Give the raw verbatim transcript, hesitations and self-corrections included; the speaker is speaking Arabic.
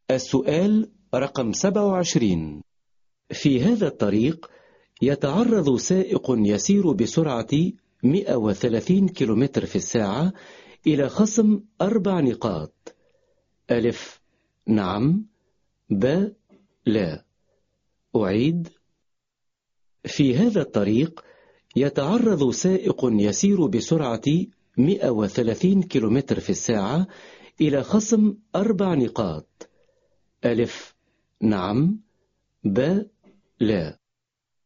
السؤال رقم سبعة وعشرين. في هذا الطريق يتعرض سائق يسير بسرعة مئة وثلاثين كيلومتر في الساعة إلى خصم أربع نقاط. ألف: نعم. ب: لا. أعيد. في هذا الطريق يتعرض سائق يسير بسرعة مئة وثلاثين كيلومتر في الساعة إلى خصم أربع نقاط. ألف: نعم. ب: لا.